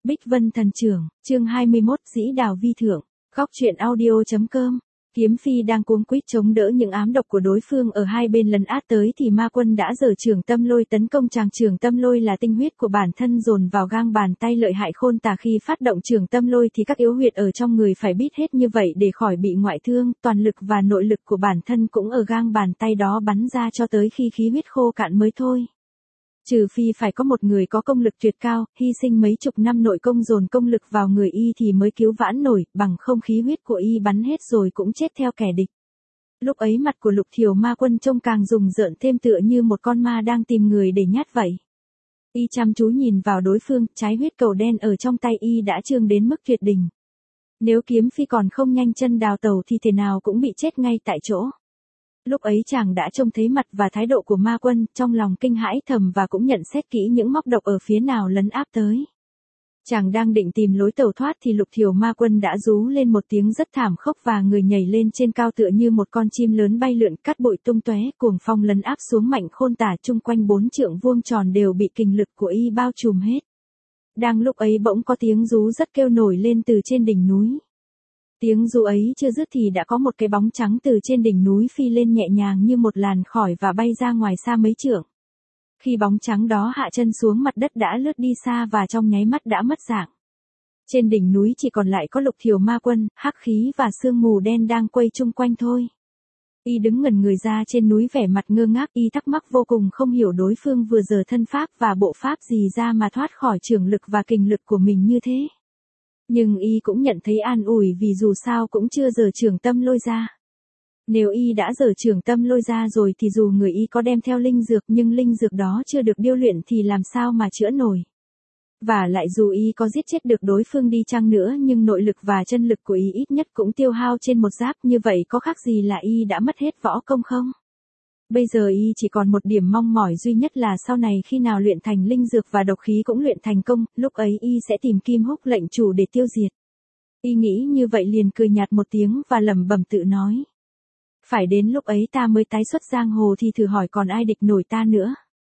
Bích Vân Thần Trưởng, chương 21, Dĩ Đào Vi Thượng, Góc truyện audio.com. Kiếm Phi đang cuống quýt chống đỡ những ám độc của đối phương ở hai bên lấn át tới thì ma quân đã giở Trường Tâm Lôi tấn công. Chàng Trường Tâm Lôi là tinh huyết của bản thân dồn vào gang bàn tay lợi hại khôn tả. Khi phát động Trường Tâm Lôi thì các yếu huyệt ở trong người phải bít hết như vậy để khỏi bị ngoại thương. Toàn lực và nội lực của bản thân cũng ở gang bàn tay đó bắn ra cho tới khi khí huyết khô cạn mới thôi. Trừ phi phải có một người có công lực tuyệt cao, hy sinh mấy chục năm nội công dồn công lực vào người y thì mới cứu vãn nổi, bằng không khí huyết của y bắn hết rồi cũng chết theo kẻ địch. Lúc ấy mặt của Lục Thiều ma quân trông càng rùng rợn thêm, tựa như một con ma đang tìm người để nhát vậy. Y chăm chú nhìn vào đối phương, trái huyết cầu đen ở trong tay y đã trương đến mức tuyệt đỉnh. Nếu Kiếm Phi còn không nhanh chân đào tẩu thì thế nào cũng bị chết ngay tại chỗ. Lúc ấy chàng đã trông thấy mặt và thái độ của ma quân, trong lòng kinh hãi thầm và cũng nhận xét kỹ những móc độc ở phía nào lấn áp tới. Chàng đang định tìm lối tẩu thoát thì Lục Thiều ma quân đã rú lên một tiếng rất thảm khốc và người nhảy lên trên cao tựa như một con chim lớn bay lượn, cát bụi tung tóe, cuồng phong lấn áp xuống mạnh khôn tả, chung quanh 4 trượng vuông tròn đều bị kình lực của y bao trùm hết. Đang lúc ấy bỗng có tiếng rú rất kêu nổi lên từ trên đỉnh núi. Tiếng rú ấy chưa dứt thì đã có một cái bóng trắng từ trên đỉnh núi phi lên nhẹ nhàng như một làn khói và bay ra ngoài xa mấy trượng. Khi bóng trắng đó hạ chân xuống mặt đất đã lướt đi xa và trong nháy mắt đã mất dạng. Trên đỉnh núi chỉ còn lại có Lục Thiều ma quân, hắc khí và sương mù đen đang quay chung quanh thôi. Y đứng ngẩn người ra trên núi vẻ mặt ngơ ngác, y thắc mắc vô cùng không hiểu đối phương vừa giờ thân pháp và bộ pháp gì ra mà thoát khỏi trường lực và kình lực của mình như thế. Nhưng y cũng nhận thấy an ủi vì dù sao cũng chưa giở Trường Tâm Lôi ra. Nếu y đã giở Trường Tâm Lôi ra rồi thì dù người y có đem theo linh dược nhưng linh dược đó chưa được điêu luyện thì làm sao mà chữa nổi. Và lại dù y có giết chết được đối phương đi chăng nữa nhưng nội lực và chân lực của y ít nhất cũng tiêu hao trên một giáp, như vậy có khác gì là y đã mất hết võ công không? Bây giờ y chỉ còn một điểm mong mỏi duy nhất là sau này khi nào luyện thành linh dược và độc khí cũng luyện thành công, lúc ấy y sẽ tìm Kim Húc lệnh chủ để tiêu diệt. Y nghĩ như vậy liền cười nhạt một tiếng và lẩm bẩm tự nói. Phải đến lúc ấy ta mới tái xuất giang hồ thì thử hỏi còn ai địch nổi ta nữa.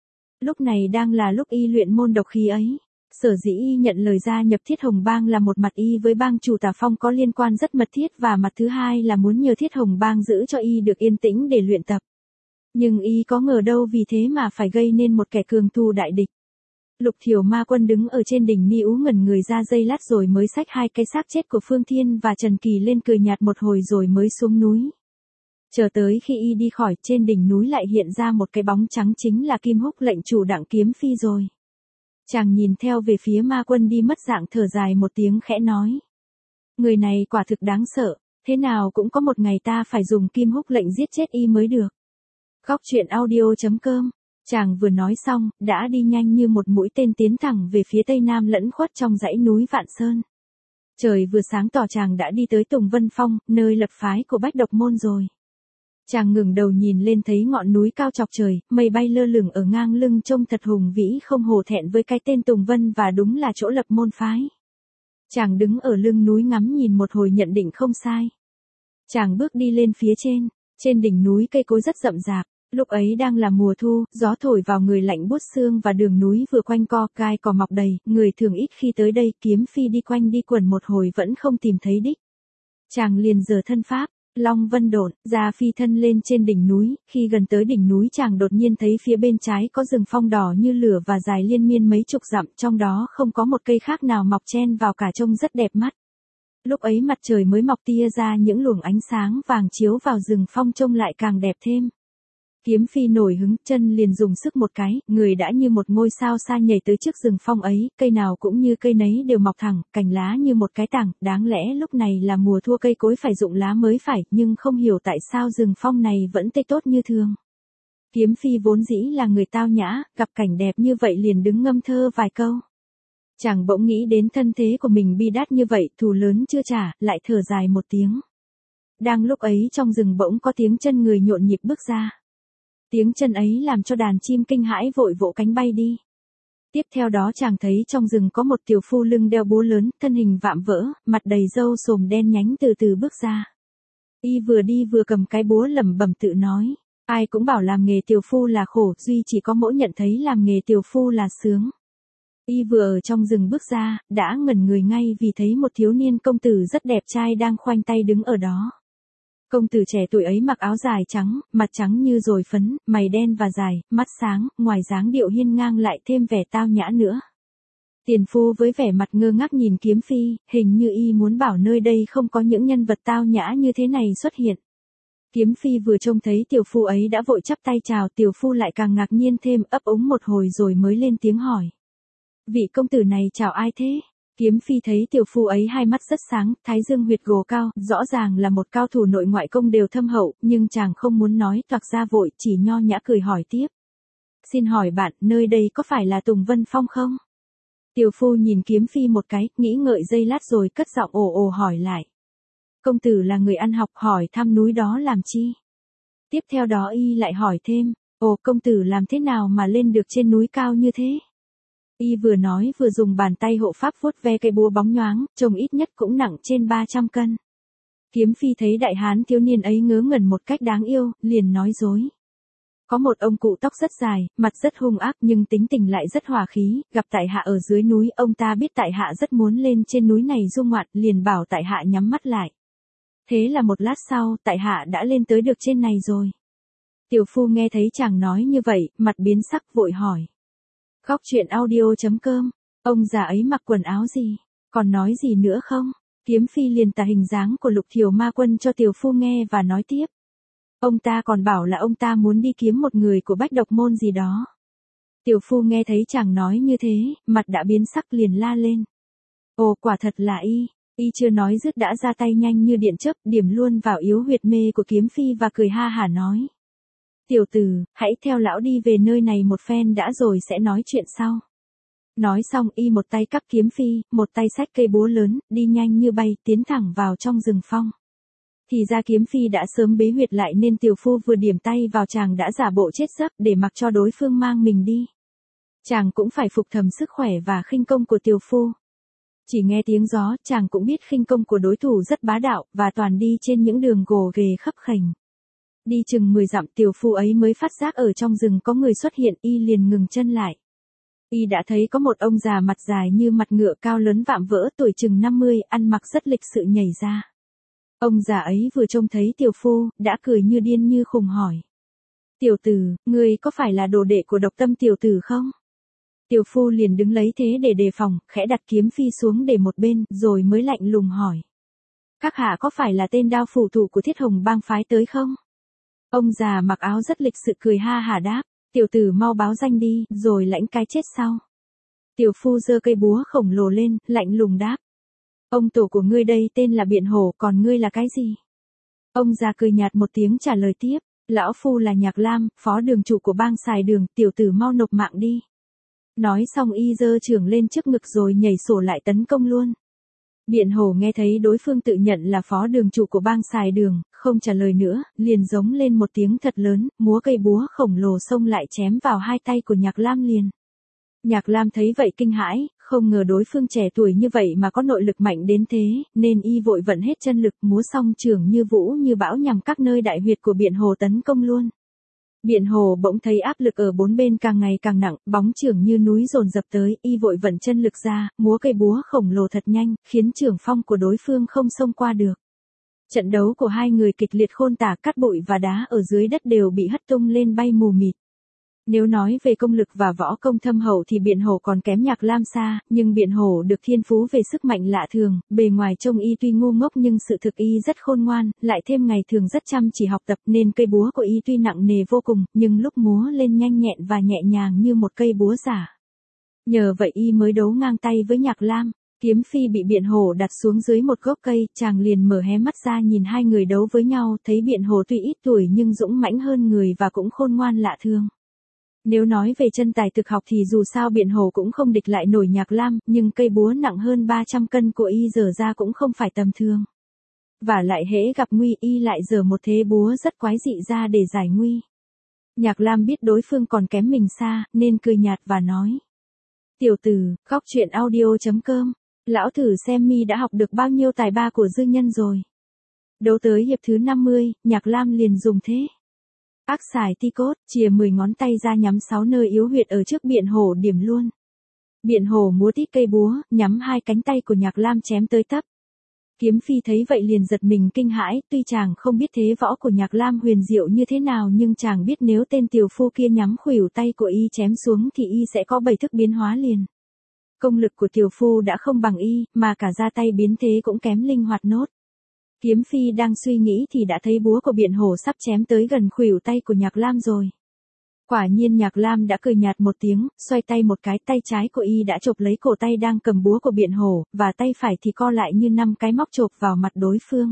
Lúc này đang là lúc y luyện môn độc khí ấy. Sở dĩ y nhận lời gia nhập Thiết Hồng Bang là một mặt y với bang chủ Tà Phong có liên quan rất mật thiết và mặt thứ hai là muốn nhờ Thiết Hồng Bang giữ cho y được yên tĩnh để luyện tập. Nhưng y có ngờ đâu vì thế mà phải gây nên một kẻ cường thù đại địch. Lục Thiều ma quân đứng ở trên đỉnh Ni Ú ngẩn người ra giây lát rồi mới xách hai cái xác chết của Phương Thiên và Trần Kỳ lên cười nhạt một hồi rồi mới xuống núi. Chờ tới khi y đi khỏi, trên đỉnh núi lại hiện ra một cái bóng trắng, chính là Kim Húc lệnh chủ Đặng Kiếm Phi rồi. Chàng nhìn theo về phía ma quân đi mất dạng, thở dài một tiếng khẽ nói. Người này quả thực đáng sợ, thế nào cũng có một ngày ta phải dùng Kim Húc lệnh giết chết y mới được. Góc truyện audio.com. Chàng vừa nói xong, đã đi nhanh như một mũi tên tiến thẳng về phía tây nam lẫn khuất trong dãy núi Vạn Sơn. Trời vừa sáng tỏ chàng đã đi tới Tùng Vân Phong, nơi lập phái của Bách Độc Môn rồi. Chàng ngừng đầu nhìn lên thấy ngọn núi cao chọc trời, mây bay lơ lửng ở ngang lưng trông thật hùng vĩ không hổ thẹn với cái tên Tùng Vân và đúng là chỗ lập môn phái. Chàng đứng ở lưng núi ngắm nhìn một hồi nhận định không sai. Chàng bước đi lên phía trên đỉnh núi cây cối rất rậm rạp. Lúc ấy đang là mùa thu, gió thổi vào người lạnh buốt xương và đường núi vừa quanh co, gai cỏ mọc đầy, người thường ít khi tới đây. Kiếm Phi đi quanh đi quẩn một hồi vẫn không tìm thấy đích. Chàng liền giở thân pháp, Long Vân Độn, ra phi thân lên trên đỉnh núi. Khi gần tới đỉnh núi chàng đột nhiên thấy phía bên trái có rừng phong đỏ như lửa và dài liên miên mấy chục dặm, trong đó không có một cây khác nào mọc chen vào cả, trông rất đẹp mắt. Lúc ấy mặt trời mới mọc tia ra những luồng ánh sáng vàng chiếu vào rừng phong trông lại càng đẹp thêm. Kiếm Phi nổi hứng, chân liền dùng sức một cái, người đã như một ngôi sao xa nhảy tới trước rừng phong ấy, cây nào cũng như cây nấy đều mọc thẳng, cành lá như một cái tảng, đáng lẽ lúc này là mùa thu cây cối phải rụng lá mới phải, nhưng không hiểu tại sao rừng phong này vẫn tươi tốt như thường. Kiếm Phi vốn dĩ là người tao nhã, gặp cảnh đẹp như vậy liền đứng ngâm thơ vài câu. Chàng bỗng nghĩ đến thân thế của mình bi đát như vậy, thù lớn chưa trả, lại thở dài một tiếng. Đang lúc ấy trong rừng bỗng có tiếng chân người nhộn nhịp bước ra. Tiếng chân ấy làm cho đàn chim kinh hãi vội vỗ cánh bay đi. Tiếp theo đó chàng thấy trong rừng có một tiểu phu lưng đeo búa lớn, thân hình vạm vỡ, mặt đầy râu xồm đen nhánh từ từ bước ra. Y vừa đi vừa cầm cái búa lẩm bẩm tự nói, ai cũng bảo làm nghề tiểu phu là khổ, duy chỉ có mỗi nhận thấy làm nghề tiểu phu là sướng. Y vừa ở trong rừng bước ra, đã ngẩn người ngay vì thấy một thiếu niên công tử rất đẹp trai đang khoanh tay đứng ở đó. Công tử trẻ tuổi ấy mặc áo dài trắng, mặt trắng như dồi phấn, mày đen và dài, mắt sáng, ngoài dáng điệu hiên ngang lại thêm vẻ tao nhã nữa. Tiền phu với vẻ mặt ngơ ngác nhìn Kiếm Phi, hình như y muốn bảo nơi đây không có những nhân vật tao nhã như thế này xuất hiện. Kiếm Phi vừa trông thấy tiểu phu ấy đã vội chắp tay chào, tiểu phu lại càng ngạc nhiên thêm, ấp úng một hồi rồi mới lên tiếng hỏi. Vị công tử này chào ai thế? Kiếm Phi thấy tiểu phu ấy hai mắt rất sáng, thái dương huyệt gồ cao, rõ ràng là một cao thủ nội ngoại công đều thâm hậu, nhưng chàng không muốn nói toạc ra vội, chỉ nho nhã cười hỏi tiếp. Xin hỏi bạn, nơi đây có phải là Tùng Vân Phong không? Tiểu phu nhìn Kiếm Phi một cái, nghĩ ngợi giây lát rồi cất giọng ồ ồ hỏi lại. Công tử là người ăn học, hỏi thăm núi đó làm chi? Tiếp theo đó y lại hỏi thêm, ồ công tử làm thế nào mà lên được trên núi cao như thế? Y vừa nói vừa dùng bàn tay hộ pháp vuốt ve cây búa bóng nhoáng, trông ít nhất cũng nặng trên 300 cân. Kiếm Phi thấy đại hán thiếu niên ấy ngớ ngẩn một cách đáng yêu, liền nói dối. Có một ông cụ tóc rất dài, mặt rất hung ác nhưng tính tình lại rất hòa khí, gặp tại hạ ở dưới núi, ông ta biết tại hạ rất muốn lên trên núi này du ngoạn, liền bảo tại hạ nhắm mắt lại. Thế là một lát sau, tại hạ đã lên tới được trên này rồi. Tiểu phu nghe thấy chàng nói như vậy, mặt biến sắc vội hỏi. Góc truyện audio.com, ông già ấy mặc quần áo gì? Còn nói gì nữa không? Kiếm Phi liền tả hình dáng của Lục Thiều Ma Quân cho tiểu phu nghe và nói tiếp. Ông ta còn bảo là ông ta muốn đi kiếm một người của Bách Độc Môn gì đó. Tiểu phu nghe thấy chàng nói như thế, mặt đã biến sắc liền la lên. Ồ quả thật là y chưa nói dứt đã ra tay nhanh như điện chớp, điểm luôn vào yếu huyệt mê của Kiếm Phi và cười ha hả nói. Tiểu tử, hãy theo lão đi về nơi này một phen đã rồi sẽ nói chuyện sau. Nói xong y một tay cắp Kiếm Phi, một tay xách cây búa lớn, đi nhanh như bay, tiến thẳng vào trong rừng phong. Thì ra Kiếm Phi đã sớm bế huyệt lại nên tiểu phu vừa điểm tay vào chàng đã giả bộ chết giấc để mặc cho đối phương mang mình đi. Chàng cũng phải phục thầm sức khỏe và khinh công của tiểu phu. Chỉ nghe tiếng gió, chàng cũng biết khinh công của đối thủ rất bá đạo, và toàn đi trên những đường gồ ghề khấp khềnh. Đi chừng 10 dặm tiểu phu ấy mới phát giác ở trong rừng có người xuất hiện, y liền ngừng chân lại. Y đã thấy có một ông già mặt dài như mặt ngựa cao lớn vạm vỡ tuổi chừng 50, ăn mặc rất lịch sự nhảy ra. Ông già ấy vừa trông thấy tiểu phu, đã cười như điên như khùng hỏi. Tiểu tử, ngươi có phải là đồ đệ của Độc Tâm tiểu tử không? Tiểu phu liền đứng lấy thế để đề phòng, khẽ đặt Kiếm Phi xuống để một bên, rồi mới lạnh lùng hỏi. Các hạ có phải là tên đao phủ thủ của Thiết Hồng bang phái tới không? Ông già mặc áo rất lịch sự cười ha hả đáp. Tiểu tử mau báo danh đi, rồi lãnh cái chết sau. Tiểu phu giơ cây búa khổng lồ lên, lạnh lùng đáp. Ông tổ của ngươi đây tên là Biện Hổ, còn ngươi là cái gì? Ông già cười nhạt một tiếng trả lời tiếp. Lão phu là Nhạc Lam, phó đường chủ của bang Sài Đường, tiểu tử mau nộp mạng đi. Nói xong y giơ chưởng lên trước ngực rồi nhảy sổ lại tấn công luôn. Biện Hổ nghe thấy đối phương tự nhận là phó đường chủ của bang Sài Đường, không trả lời nữa, liền giống lên một tiếng thật lớn, múa cây búa khổng lồ xông lại chém vào hai tay của Nhạc Lam liền. Nhạc Lam thấy vậy kinh hãi, không ngờ đối phương trẻ tuổi như vậy mà có nội lực mạnh đến thế, nên y vội vận hết chân lực múa song chưởng như vũ như bão nhằm các nơi đại huyệt của Biện Hổ tấn công luôn. Biện Hổ bỗng thấy áp lực ở bốn bên càng ngày càng nặng, bóng chưởng như núi dồn dập tới, y vội vận chân lực ra, múa cây búa khổng lồ thật nhanh, khiến chưởng phong của đối phương không xông qua được. Trận đấu của hai người kịch liệt khôn tả, cát bụi và đá ở dưới đất đều bị hất tung lên bay mù mịt. Nếu nói về công lực và võ công thâm hậu thì Biện Hổ còn kém Nhạc Lam xa, nhưng Biện Hổ được thiên phú về sức mạnh lạ thường, bề ngoài trông y tuy ngu ngốc nhưng sự thực y rất khôn ngoan, lại thêm ngày thường rất chăm chỉ học tập nên cây búa của y tuy nặng nề vô cùng, nhưng lúc múa lên nhanh nhẹn và nhẹ nhàng như một cây búa giả. Nhờ vậy y mới đấu ngang tay với Nhạc Lam. Kiếm Phi bị Biện Hổ đặt xuống dưới một gốc cây, chàng liền mở hé mắt ra nhìn hai người đấu với nhau, thấy Biện Hổ tuy ít tuổi nhưng dũng mãnh hơn người và cũng khôn ngoan lạ thường. Nếu nói về chân tài thực học thì dù sao Biện Hổ cũng không địch lại nổi Nhạc Lam, nhưng cây búa nặng hơn 300 cân của y giở ra cũng không phải tầm thường. Và lại hễ gặp nguy y lại giở một thế búa rất quái dị ra để giải nguy. Nhạc Lam biết đối phương còn kém mình xa, nên cười nhạt và nói. Tiểu tử, góc truyện audio.com, lão thử xem mi đã học được bao nhiêu tài ba của dư nhân rồi. Đấu tới hiệp thứ 50, Nhạc Lam liền dùng thế. Ác xài ti cốt, chìa 10 ngón tay ra nhắm 6 nơi yếu huyệt ở trước Biện Hổ điểm luôn. Biện Hổ múa tít cây búa, nhắm hai cánh tay của Nhạc Lam chém tới tấp. Kiếm Phi thấy vậy liền giật mình kinh hãi, tuy chàng không biết thế võ của Nhạc Lam huyền diệu như thế nào nhưng chàng biết nếu tên tiểu phu kia nhắm khuỷu tay của y chém xuống thì y sẽ có 7 thức biến hóa liền. Công lực của tiểu phu đã không bằng y, mà cả ra tay biến thế cũng kém linh hoạt nốt. Kiếm Phi đang suy nghĩ thì đã thấy búa của Biện Hổ sắp chém tới gần khuỷu tay của Nhạc Lam rồi. Quả nhiên Nhạc Lam đã cười nhạt một tiếng, xoay tay một cái, tay trái của y đã chộp lấy cổ tay đang cầm búa của Biện Hổ, và tay phải thì co lại như 5 cái móc chộp vào mặt đối phương.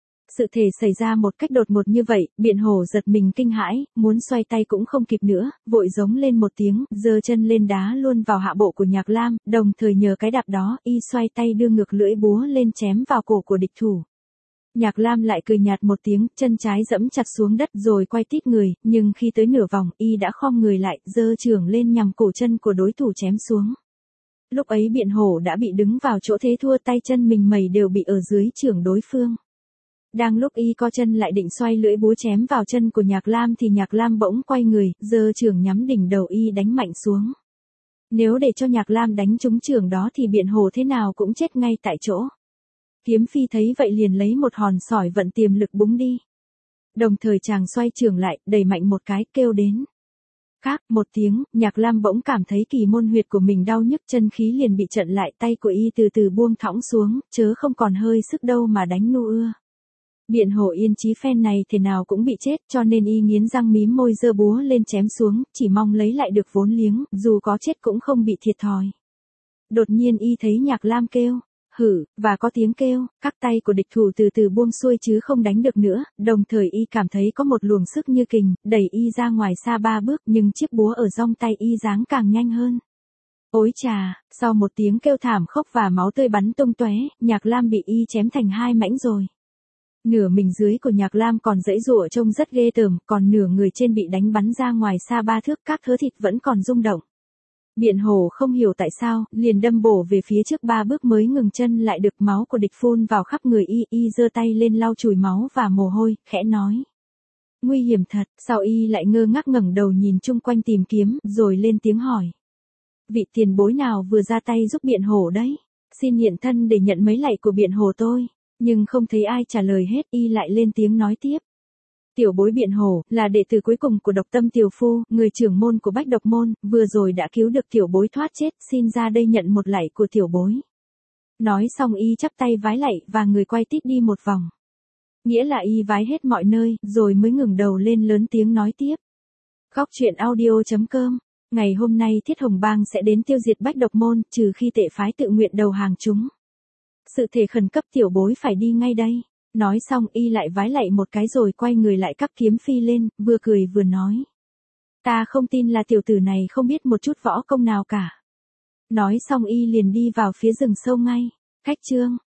Sự thể xảy ra một cách đột ngột như vậy, Biện Hổ giật mình kinh hãi, muốn xoay tay cũng không kịp nữa, vội giống lên một tiếng, giơ chân lên đá luôn vào hạ bộ của Nhạc Lam, đồng thời nhờ cái đạp đó, y xoay tay đưa ngược lưỡi búa lên chém vào cổ của địch thủ. Nhạc Lam lại cười nhạt một tiếng, chân trái giẫm chặt xuống đất rồi quay tít người, nhưng khi tới nửa vòng, y đã khom người lại, giơ chưởng lên nhằm cổ chân của đối thủ chém xuống. Lúc ấy Biện Hổ đã bị đứng vào chỗ thế thua, tay chân mình mẩy đều bị ở dưới chưởng đối phương. Đang lúc y co chân lại định xoay lưỡi búa chém vào chân của Nhạc Lam thì Nhạc Lam bỗng quay người, giơ chưởng nhắm đỉnh đầu y đánh mạnh xuống. Nếu để cho Nhạc Lam đánh trúng chưởng đó thì Biện Hổ thế nào cũng chết ngay tại chỗ. Kiếm Phi thấy vậy liền lấy một hòn sỏi vận tiềm lực búng đi. Đồng thời chàng xoay chưởng lại, đẩy mạnh một cái, kêu đến. Khác một tiếng, Nhạc Lam bỗng cảm thấy kỳ môn huyệt của mình đau nhức, chân khí liền bị chặn lại, tay của y từ từ buông thõng xuống, chớ không còn hơi sức đâu mà đánh nu ưa. Biện Hổ yên chí phen này thế nào cũng bị chết, cho nên y nghiến răng mím môi giơ búa lên chém xuống, chỉ mong lấy lại được vốn liếng, dù có chết cũng không bị thiệt thòi. Đột nhiên y thấy Nhạc Lam kêu hử, và có tiếng kêu, các tay của địch thủ từ từ buông xuôi chứ không đánh được nữa, đồng thời y cảm thấy có một luồng sức như kình, đẩy y ra ngoài xa 3 bước, nhưng chiếc búa ở dong tay y giáng càng nhanh hơn. Ôi chà, sau một tiếng kêu thảm khốc và máu tươi bắn tung tóe, Nhạc Lam bị y chém thành 2 mảnh rồi. Nửa mình dưới của Nhạc Lam còn giãy giụa trông rất ghê tởm, còn nửa người trên bị đánh bắn ra ngoài xa 3 thước, các thớ thịt vẫn còn rung động. Biện Hổ không hiểu tại sao, liền đâm bổ về phía trước 3 bước mới ngừng chân lại được, máu của địch phun vào khắp người y giơ tay lên lau chùi máu và mồ hôi, khẽ nói. Nguy hiểm thật, sau y lại ngơ ngác ngẩng đầu nhìn chung quanh tìm kiếm, rồi lên tiếng hỏi. Vị tiền bối nào vừa ra tay giúp Biện Hổ đấy? Xin hiện thân để nhận mấy lạy của Biện Hổ tôi. Nhưng không thấy ai trả lời hết, y lại lên tiếng nói tiếp. Tiểu bối Biện Hổ, là đệ tử cuối cùng của Độc Tâm tiểu phu, người trưởng môn của Bách Độc môn, vừa rồi đã cứu được tiểu bối thoát chết, xin ra đây nhận một lạy của tiểu bối. Nói xong y chắp tay vái lạy và người quay tít đi một vòng. Nghĩa là y vái hết mọi nơi, rồi mới ngừng đầu lên lớn tiếng nói tiếp. Góc truyện audio.com. Ngày hôm nay Thiết Hồng Bang sẽ đến tiêu diệt Bách Độc môn, trừ khi Tệ phái tự nguyện đầu hàng chúng. Sự thể khẩn cấp tiểu bối phải đi ngay đây. Nói xong y lại vái lạy một cái rồi quay người lại cắp Kiếm Phi lên, vừa cười vừa nói. Ta không tin là tiểu tử này không biết một chút võ công nào cả. Nói xong y liền đi vào phía rừng sâu ngay. Cách chương